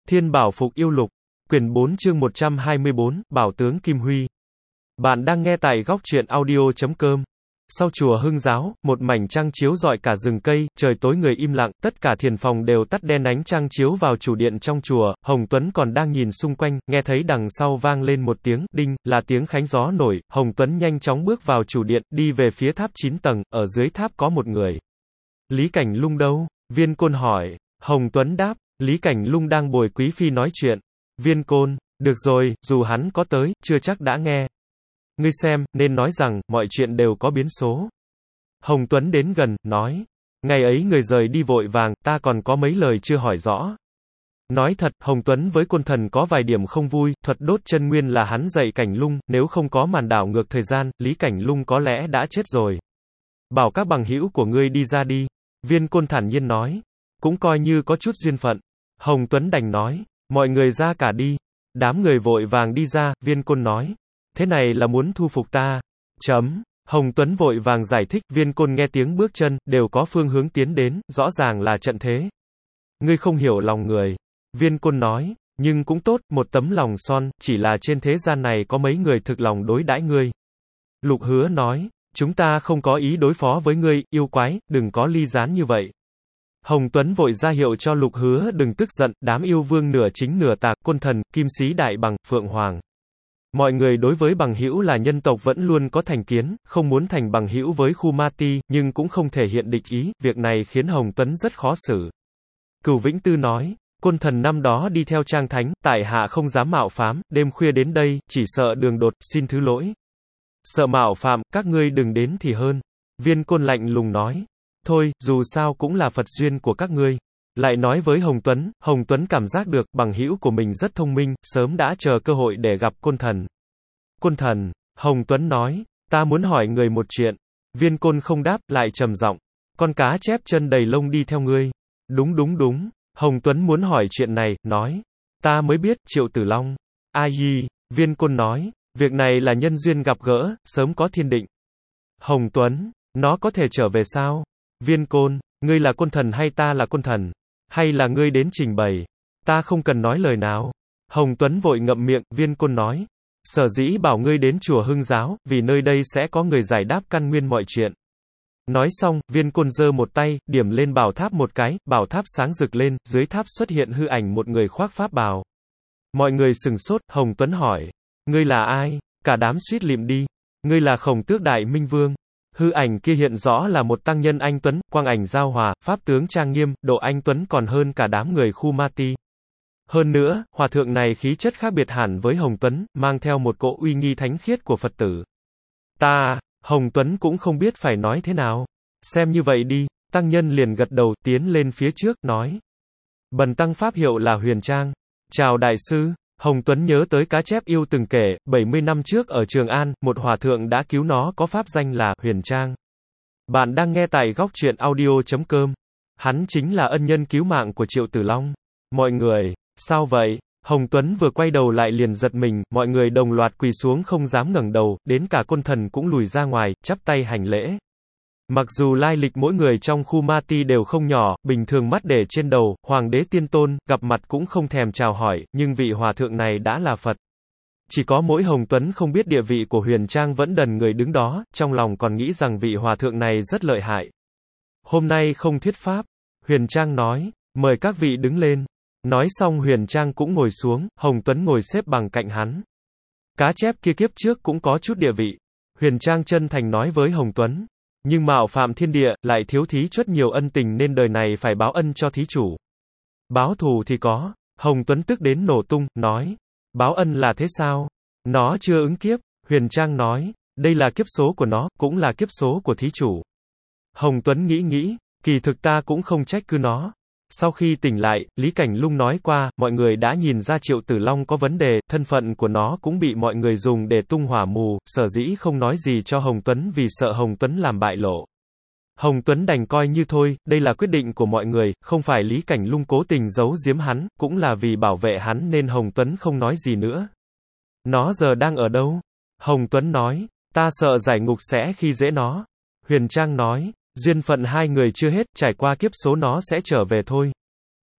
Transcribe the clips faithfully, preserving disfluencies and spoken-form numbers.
Thiên Bảo Phục Yêu Lục, quyển bốn chương một trăm hai mươi bốn, Bảo tướng Kim Huy. Bạn đang nghe tại góc truyện audio chấm com. Sau chùa Hưng Giáo, một mảnh trăng chiếu rọi cả rừng cây, trời tối người im lặng, tất cả thiền phòng đều tắt đen, ánh trăng chiếu vào chủ điện trong chùa. Hồng Tuấn còn đang nhìn xung quanh, nghe thấy đằng sau vang lên một tiếng đinh, là tiếng khánh gió nổi. Hồng Tuấn nhanh chóng bước vào chủ điện, đi về phía tháp chín tầng, ở dưới tháp có một người. Lý Cảnh Lung đâu? Viên Côn hỏi. Hồng Tuấn đáp, Lý Cảnh Lung đang bồi quý phi nói chuyện. Viên Côn, được rồi, dù hắn có tới, chưa chắc đã nghe. Ngươi xem, nên nói rằng, mọi chuyện đều có biến số. Hồng Tuấn đến gần, nói. Ngày ấy người rời đi vội vàng, ta còn có mấy lời chưa hỏi rõ. Nói thật, Hồng Tuấn với Côn Thần có vài điểm không vui, thuật đốt chân nguyên là hắn dạy Cảnh Lung, nếu không có màn đảo ngược thời gian, Lý Cảnh Lung có lẽ đã chết rồi. Bảo các bằng hữu của ngươi đi ra đi. Viên Côn thản nhiên nói. Cũng coi như có chút duyên phận. Hồng Tuấn đành nói. Mọi người ra cả đi. Đám người vội vàng đi ra, Viên Côn nói. Thế này là muốn thu phục ta. Chấm. Hồng Tuấn vội vàng giải thích, Viên Côn nghe tiếng bước chân, đều có phương hướng tiến đến, rõ ràng là trận thế. Ngươi không hiểu lòng người. Viên Côn nói, nhưng cũng tốt, một tấm lòng son, chỉ là trên thế gian này có mấy người thực lòng đối đãi ngươi. Lục Hứa nói, chúng ta không có ý đối phó với ngươi, yêu quái, đừng có ly gián như vậy. Hồng Tuấn vội ra hiệu cho Lục Hứa đừng tức giận, đám yêu vương nửa chính nửa tà, Côn Thần, Kim Sĩ Đại Bằng, Phượng Hoàng. Mọi người đối với bằng hữu là nhân tộc vẫn luôn có thành kiến, không muốn thành bằng hữu với Khu Ma Ti, nhưng cũng không thể hiện địch ý, việc này khiến Hồng Tuấn rất khó xử. Cửu Vĩnh Tư nói, Côn Thần năm đó đi theo Trang Thánh, tại hạ không dám mạo phám, đêm khuya đến đây, chỉ sợ đường đột, xin thứ lỗi. Sợ mạo phạm, các ngươi đừng đến thì hơn. Viên Côn lạnh lùng nói, thôi, dù sao cũng là Phật duyên của các ngươi. Lại nói với Hồng Tuấn, Hồng Tuấn cảm giác được, bằng hữu của mình rất thông minh, sớm đã chờ cơ hội để gặp Côn Thần. Côn Thần, Hồng Tuấn nói, ta muốn hỏi người một chuyện. Viên Côn không đáp, lại trầm giọng, con cá chép chân đầy lông đi theo ngươi. Đúng đúng đúng, Hồng Tuấn muốn hỏi chuyện này, nói, ta mới biết, Triệu Tử Long. Ai yi, Viên Côn nói, việc này là nhân duyên gặp gỡ, sớm có thiên định. Hồng Tuấn, nó có thể trở về sao? Viên Côn, ngươi là Côn Thần hay ta là Côn Thần? Hay là ngươi đến trình bày? Ta không cần nói lời nào. Hồng Tuấn vội ngậm miệng, Viên Côn nói. Sở dĩ bảo ngươi đến chùa Hưng Giáo, vì nơi đây sẽ có người giải đáp căn nguyên mọi chuyện. Nói xong, Viên Côn giơ một tay, điểm lên bảo tháp một cái, bảo tháp sáng rực lên, dưới tháp xuất hiện hư ảnh một người khoác pháp bào. Mọi người sừng sốt, Hồng Tuấn hỏi. Ngươi là ai? Cả đám suýt lịm đi. Ngươi là Khổng Tước Đại Minh Vương. Hư ảnh kia hiện rõ là một tăng nhân anh tuấn, quang ảnh giao hòa, pháp tướng trang nghiêm, độ anh tuấn còn hơn cả đám người Khu Ma Ti. Hơn nữa, hòa thượng này khí chất khác biệt hẳn với Hồng Tuấn, mang theo một cỗ uy nghi thánh khiết của Phật tử. Ta, Hồng Tuấn cũng không biết phải nói thế nào. Xem như vậy đi, tăng nhân liền gật đầu, tiến lên phía trước, nói. Bần tăng pháp hiệu là Huyền Trang. Chào đại sư. Hồng Tuấn nhớ tới cá chép yêu từng kể, bảy mươi năm trước ở Trường An, một hòa thượng đã cứu nó có pháp danh là Huyền Trang. Bạn đang nghe tại góc truyện audio chấm com. Hắn chính là ân nhân cứu mạng của Triệu Tử Long. Mọi người, sao vậy? Hồng Tuấn vừa quay đầu lại liền giật mình, mọi người đồng loạt quỳ xuống không dám ngẩng đầu, đến cả Côn Thần cũng lùi ra ngoài, chắp tay hành lễ. Mặc dù lai lịch mỗi người trong Khu Ma Ti đều không nhỏ, bình thường mắt để trên đầu, Hoàng đế Tiên Tôn, gặp mặt cũng không thèm chào hỏi, nhưng vị hòa thượng này đã là Phật. Chỉ có mỗi Hồng Tuấn không biết địa vị của Huyền Trang vẫn đần người đứng đó, trong lòng còn nghĩ rằng vị hòa thượng này rất lợi hại. Hôm nay không thuyết pháp, Huyền Trang nói, mời các vị đứng lên. Nói xong Huyền Trang cũng ngồi xuống, Hồng Tuấn ngồi xếp bằng cạnh hắn. Cá chép kia kiếp trước cũng có chút địa vị. Huyền Trang chân thành nói với Hồng Tuấn. Nhưng mạo phạm thiên địa, lại thiếu thí chuất nhiều ân tình nên đời này phải báo ân cho thí chủ. Báo thù thì có. Hồng Tuấn tức đến nổ tung, nói. Báo ân là thế sao? Nó chưa ứng kiếp. Huyền Trang nói. Đây là kiếp số của nó, cũng là kiếp số của thí chủ. Hồng Tuấn nghĩ nghĩ, kỳ thực ta cũng không trách cứ nó. Sau khi tỉnh lại, Lý Cảnh Lung nói qua, mọi người đã nhìn ra Triệu Tử Long có vấn đề, thân phận của nó cũng bị mọi người dùng để tung hỏa mù, sở dĩ không nói gì cho Hồng Tuấn vì sợ Hồng Tuấn làm bại lộ. Hồng Tuấn đành coi như thôi, đây là quyết định của mọi người, không phải Lý Cảnh Lung cố tình giấu giếm hắn, cũng là vì bảo vệ hắn nên Hồng Tuấn không nói gì nữa. Nó giờ đang ở đâu? Hồng Tuấn nói, ta sợ giải ngục sẽ khi dễ nó. Huyền Trang nói, duyên phận hai người chưa hết, trải qua kiếp số nó sẽ trở về thôi.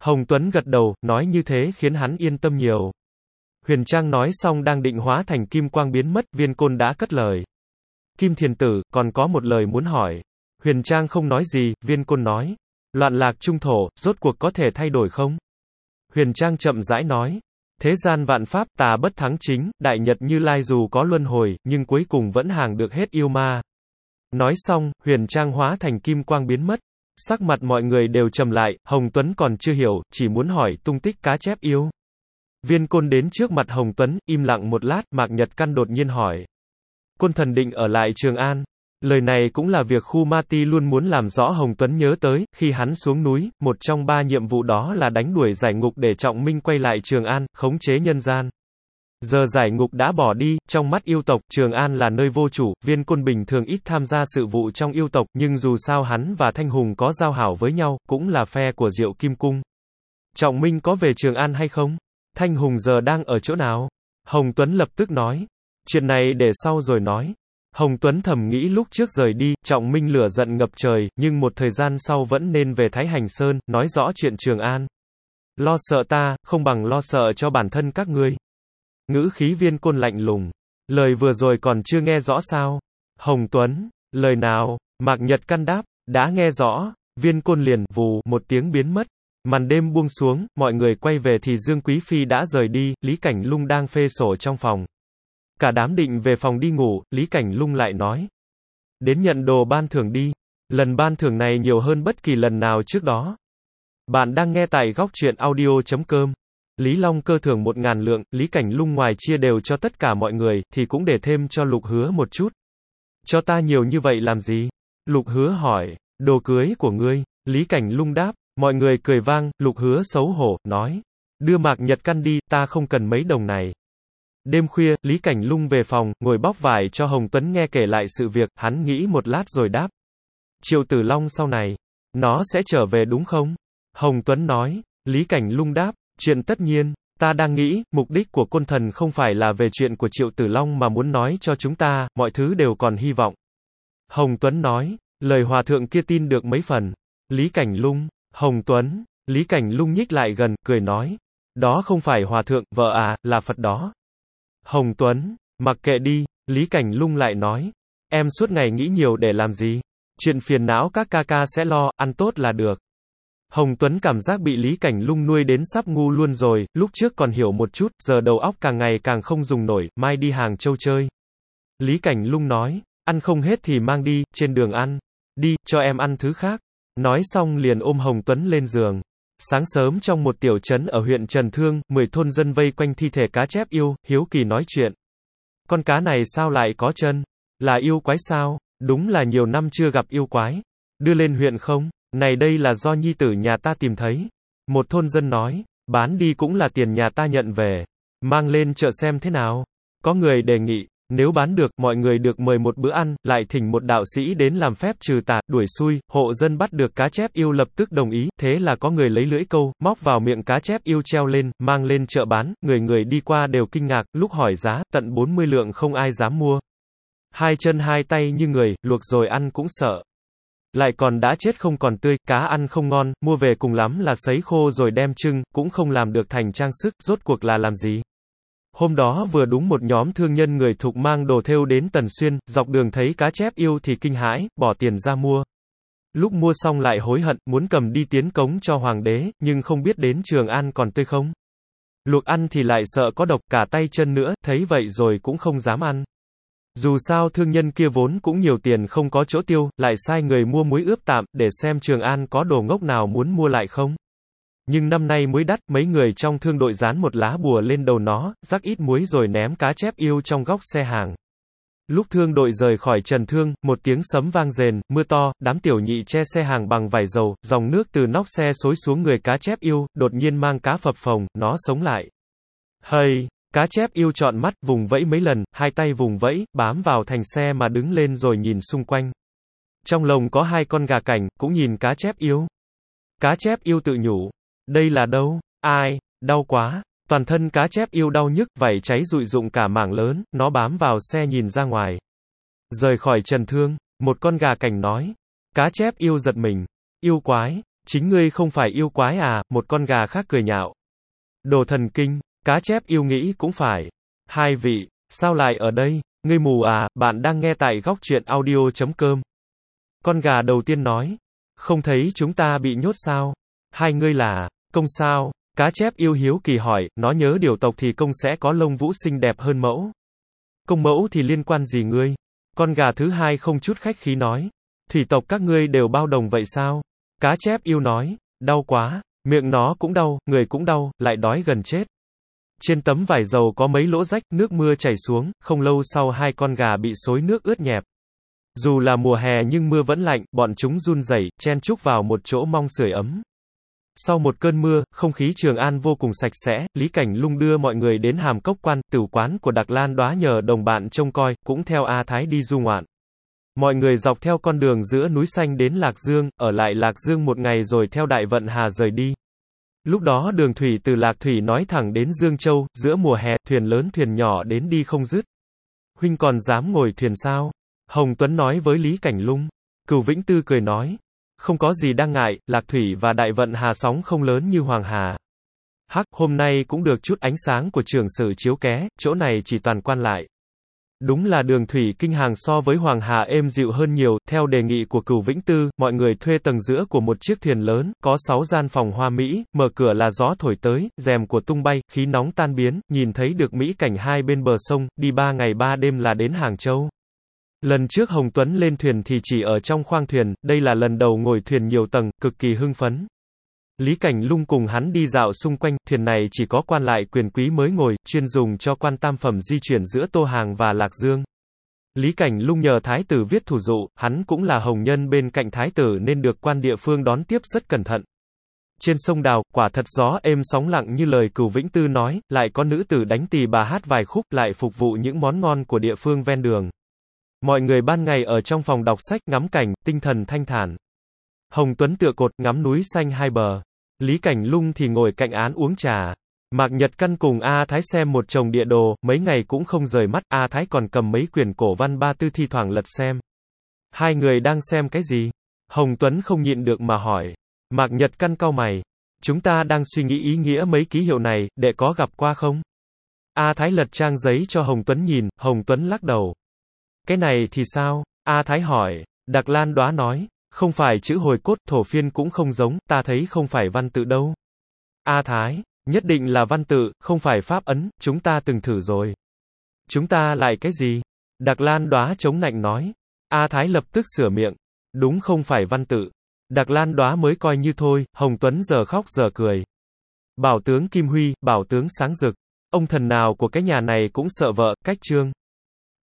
Hồng Tuấn gật đầu, nói như thế khiến hắn yên tâm nhiều. Huyền Trang nói xong đang định hóa thành kim quang biến mất, Viên Côn đã cất lời. Kim Thiền Tử, còn có một lời muốn hỏi. Huyền Trang không nói gì, Viên Côn nói. Loạn lạc trung thổ, rốt cuộc có thể thay đổi không? Huyền Trang chậm rãi nói. Thế gian vạn pháp, tà bất thắng chính, đại nhật Như Lai dù có luân hồi, nhưng cuối cùng vẫn hàng được hết yêu ma. Nói xong, Huyền Trang hóa thành kim quang biến mất. Sắc mặt mọi người đều trầm lại, Hồng Tuấn còn chưa hiểu, chỉ muốn hỏi tung tích cá chép yêu. Viên Côn đến trước mặt Hồng Tuấn, im lặng một lát, Mạc Nhật Căn đột nhiên hỏi. Côn thần định ở lại Trường An. Lời này cũng là việc Khu Ma Ti luôn muốn làm rõ. Hồng Tuấn nhớ tới, khi hắn xuống núi, một trong ba nhiệm vụ đó là đánh đuổi giải ngục để Trọng Minh quay lại Trường An, khống chế nhân gian. Giờ giải ngục đã bỏ đi, trong mắt yêu tộc, Trường An là nơi vô chủ. Viên Côn bình thường ít tham gia sự vụ trong yêu tộc, nhưng dù sao hắn và Thanh Hùng có giao hảo với nhau, cũng là phe của Diệu Kim Cung. Trọng Minh có về Trường An hay không? Thanh Hùng giờ đang ở chỗ nào? Hồng Tuấn lập tức nói. Chuyện này để sau rồi nói. Hồng Tuấn thầm nghĩ lúc trước rời đi, Trọng Minh lửa giận ngập trời, nhưng một thời gian sau vẫn nên về Thái Hành Sơn, nói rõ chuyện Trường An. Lo sợ ta, không bằng lo sợ cho bản thân các ngươi. Ngữ khí Viên Côn lạnh lùng. Lời vừa rồi còn chưa nghe rõ sao? Hồng Tuấn, lời nào? Mạc Nhật Căn đáp, đã nghe rõ. Viên Côn liền, vù, một tiếng biến mất. Màn đêm buông xuống, mọi người quay về thì Dương Quý Phi đã rời đi, Lý Cảnh Lung đang phê sổ trong phòng. Cả đám định về phòng đi ngủ, Lý Cảnh Lung lại nói. Đến nhận đồ ban thưởng đi. Lần ban thưởng này nhiều hơn bất kỳ lần nào trước đó. Bạn đang nghe tại góc truyện audio chấm com. Lý Long Cơ thưởng một ngàn lượng, Lý Cảnh Lung ngoài chia đều cho tất cả mọi người, thì cũng để thêm cho Lục Hứa một chút. Cho ta nhiều như vậy làm gì? Lục Hứa hỏi. Đồ cưới của ngươi. Lý Cảnh Lung đáp. Mọi người cười vang, Lục Hứa xấu hổ, nói. Đưa Mạc Nhật Căn đi, ta không cần mấy đồng này. Đêm khuya, Lý Cảnh Lung về phòng, ngồi bóc vải cho Hồng Tuấn nghe kể lại sự việc, hắn nghĩ một lát rồi đáp. Triệu Tử Long sau này, nó sẽ trở về đúng không? Hồng Tuấn nói. Lý Cảnh Lung đáp. Chuyện tất nhiên, ta đang nghĩ, mục đích của Côn Thần không phải là về chuyện của Triệu Tử Long mà muốn nói cho chúng ta, mọi thứ đều còn hy vọng. Hồng Tuấn nói. Lời hòa thượng kia tin được mấy phần. Lý Cảnh Lung. Hồng Tuấn. Lý Cảnh Lung nhích lại gần, cười nói. Đó không phải hòa thượng, vợ à, là Phật đó. Hồng Tuấn. Mặc kệ đi. Lý Cảnh Lung lại nói. Em suốt ngày nghĩ nhiều để làm gì? Chuyện phiền não các ca ca sẽ lo, ăn tốt là được. Hồng Tuấn cảm giác bị Lý Cảnh Lung nuôi đến sắp ngu luôn rồi, lúc trước còn hiểu một chút, giờ đầu óc càng ngày càng không dùng nổi, mai đi Hàng Châu chơi. Lý Cảnh Lung nói. Ăn không hết thì mang đi, trên đường ăn. Đi, cho em ăn thứ khác. Nói xong liền ôm Hồng Tuấn lên giường. Sáng sớm trong một tiểu trấn ở huyện Trần Thương, mười thôn dân vây quanh thi thể cá chép yêu, hiếu kỳ nói chuyện. Con cá này sao lại có chân? Là yêu quái sao? Đúng là nhiều năm chưa gặp yêu quái. Đưa lên huyện không? Này đây là do nhi tử nhà ta tìm thấy. Một thôn dân nói, bán đi cũng là tiền nhà ta nhận về. Mang lên chợ xem thế nào. Có người đề nghị, nếu bán được, mọi người được mời một bữa ăn, lại thỉnh một đạo sĩ đến làm phép trừ tà, đuổi xui, hộ dân bắt được cá chép yêu lập tức đồng ý, thế là có người lấy lưỡi câu, móc vào miệng cá chép yêu treo lên, mang lên chợ bán, người người đi qua đều kinh ngạc, lúc hỏi giá, tận bốn mươi lượng không ai dám mua. Hai chân hai tay như người, luộc rồi ăn cũng sợ. Lại còn đã chết không còn tươi, cá ăn không ngon, mua về cùng lắm là sấy khô rồi đem trưng, cũng không làm được thành trang sức, rốt cuộc là làm gì? Hôm đó vừa đúng một nhóm thương nhân người Thục mang đồ thêu đến Tần Xuyên, dọc đường thấy cá chép yêu thì kinh hãi, bỏ tiền ra mua. Lúc mua xong lại hối hận, muốn cầm đi tiến cống cho hoàng đế, nhưng không biết đến Trường An còn tươi không. Luộc ăn thì lại sợ có độc, cả tay chân nữa, thấy vậy rồi cũng không dám ăn. Dù sao thương nhân kia vốn cũng nhiều tiền không có chỗ tiêu, lại sai người mua muối ướp tạm, để xem Trường An có đồ ngốc nào muốn mua lại không. Nhưng năm nay muối đắt, mấy người trong thương đội dán một lá bùa lên đầu nó, rắc ít muối rồi ném cá chép yêu trong góc xe hàng. Lúc thương đội rời khỏi Trần Thương, một tiếng sấm vang rền, mưa to, đám tiểu nhị che xe hàng bằng vải dầu, dòng nước từ nóc xe xối xuống người cá chép yêu, đột nhiên mang cá phập phồng, nó sống lại. Hây! Cá chép yêu trọn mắt, vùng vẫy mấy lần, hai tay vùng vẫy, bám vào thành xe mà đứng lên rồi nhìn xung quanh. Trong lồng có hai con gà cảnh, cũng nhìn cá chép yêu. Cá chép yêu tự nhủ. Đây là đâu? Ai? Đau quá. Toàn thân cá chép yêu đau nhức, vảy cháy rụi rụng cả mảng lớn, nó bám vào xe nhìn ra ngoài. Rời khỏi Trần Thương, một con gà cảnh nói. Cá chép yêu giật mình. Yêu quái. Chính ngươi không phải yêu quái à, một con gà khác cười nhạo. Đồ thần kinh, cá chép yêu nghĩ cũng phải. Hai vị, sao lại ở đây, ngươi mù à, bạn đang nghe tại góc truyện audio chấm com. Con gà đầu tiên nói, không thấy chúng ta bị nhốt sao? Hai ngươi là, công sao? Cá chép yêu hiếu kỳ hỏi, nó nhớ điều tộc thì công sẽ có lông vũ xinh đẹp hơn mẫu. Công mẫu thì liên quan gì ngươi? Con gà thứ hai không chút khách khí nói, thủy tộc các ngươi đều bao đồng vậy sao? Cá chép yêu nói, đau quá, miệng nó cũng đau, người cũng đau, lại đói gần chết. Trên tấm vải dầu có mấy lỗ rách, nước mưa chảy xuống, không lâu sau hai con gà bị xối nước ướt nhẹp. Dù là mùa hè nhưng mưa vẫn lạnh, bọn chúng run rẩy, chen chúc vào một chỗ mong sưởi ấm. Sau một cơn mưa, không khí Trường An vô cùng sạch sẽ, Lý Cảnh Lung đưa mọi người đến Hàm Cốc Quan, tửu quán của Đặc Lan Đóa nhờ đồng bạn trông coi, cũng theo A Thái đi du ngoạn. Mọi người dọc theo con đường giữa núi xanh đến Lạc Dương, ở lại Lạc Dương một ngày rồi theo Đại Vận Hà rời đi. Lúc đó đường thủy từ Lạc Thủy nói thẳng đến Dương Châu, giữa mùa hè, thuyền lớn thuyền nhỏ đến đi không dứt. Huynh còn dám ngồi thuyền sao? Hồng Tuấn nói với Lý Cảnh Lung. Cửu Vĩnh Tư cười nói, không có gì đang ngại, Lạc Thủy và Đại Vận Hà sóng không lớn như Hoàng Hà. Hắc, hôm nay cũng được chút ánh sáng của trường sử chiếu ké, chỗ này chỉ toàn quan lại. Đúng là đường thủy kinh hàng so với Hoàng Hà êm dịu hơn nhiều, theo đề nghị của Cửu Vĩnh Tư, mọi người thuê tầng giữa của một chiếc thuyền lớn, có sáu gian phòng hoa mỹ, mở cửa là gió thổi tới, rèm của tung bay, khí nóng tan biến, nhìn thấy được mỹ cảnh hai bên bờ sông, đi ba ngày ba đêm là đến Hàng Châu. Lần trước Hồng Tuấn lên thuyền thì chỉ ở trong khoang thuyền, đây là lần đầu ngồi thuyền nhiều tầng, cực kỳ hưng phấn. Lý Cảnh Lung cùng hắn đi dạo xung quanh, thuyền này chỉ có quan lại quyền quý mới ngồi, chuyên dùng cho quan tam phẩm di chuyển giữa Tô Hàng và Lạc Dương. Lý Cảnh Lung nhờ thái tử viết thủ dụ, hắn cũng là hồng nhân bên cạnh thái tử nên được quan địa phương đón tiếp rất cẩn thận. Trên sông Đào, quả thật gió êm sóng lặng như lời Cửu Vĩnh Tư nói, lại có nữ tử đánh tỳ bà hát vài khúc, lại phục vụ những món ngon của địa phương ven đường. Mọi người ban ngày ở trong phòng đọc sách ngắm cảnh, tinh thần thanh thản. Hồng Tuấn tựa cột ngắm núi xanh hai bờ. Lý Cảnh Lung thì ngồi cạnh án uống trà. Mạc Nhật Căn cùng A Thái xem một chồng địa đồ, mấy ngày cũng không rời mắt, A Thái còn cầm mấy quyển cổ văn ba tư thi thoảng lật xem. Hai người đang xem cái gì? Hồng Tuấn không nhịn được mà hỏi. Mạc Nhật Căn cau mày. Chúng ta đang suy nghĩ ý nghĩa mấy ký hiệu này, đệ có gặp qua không? A Thái lật trang giấy cho Hồng Tuấn nhìn, Hồng Tuấn lắc đầu. Cái này thì sao? A Thái hỏi. Đặc Lan Đóa nói. Không phải chữ hồi cốt, thổ phiên cũng không giống, ta thấy không phải văn tự đâu. A Thái. Nhất định là văn tự, không phải pháp ấn, chúng ta từng thử rồi. Chúng ta lại cái gì? Đặc Lan Đóa chống nạnh nói. A Thái lập tức sửa miệng. Đúng không phải văn tự. Đặc Lan Đóa mới coi như thôi, Hồng Tuấn giờ khóc giờ cười. Bảo tướng Kim Huy, bảo tướng sáng rực. Ông thần nào của cái nhà này cũng sợ vợ, cách trương.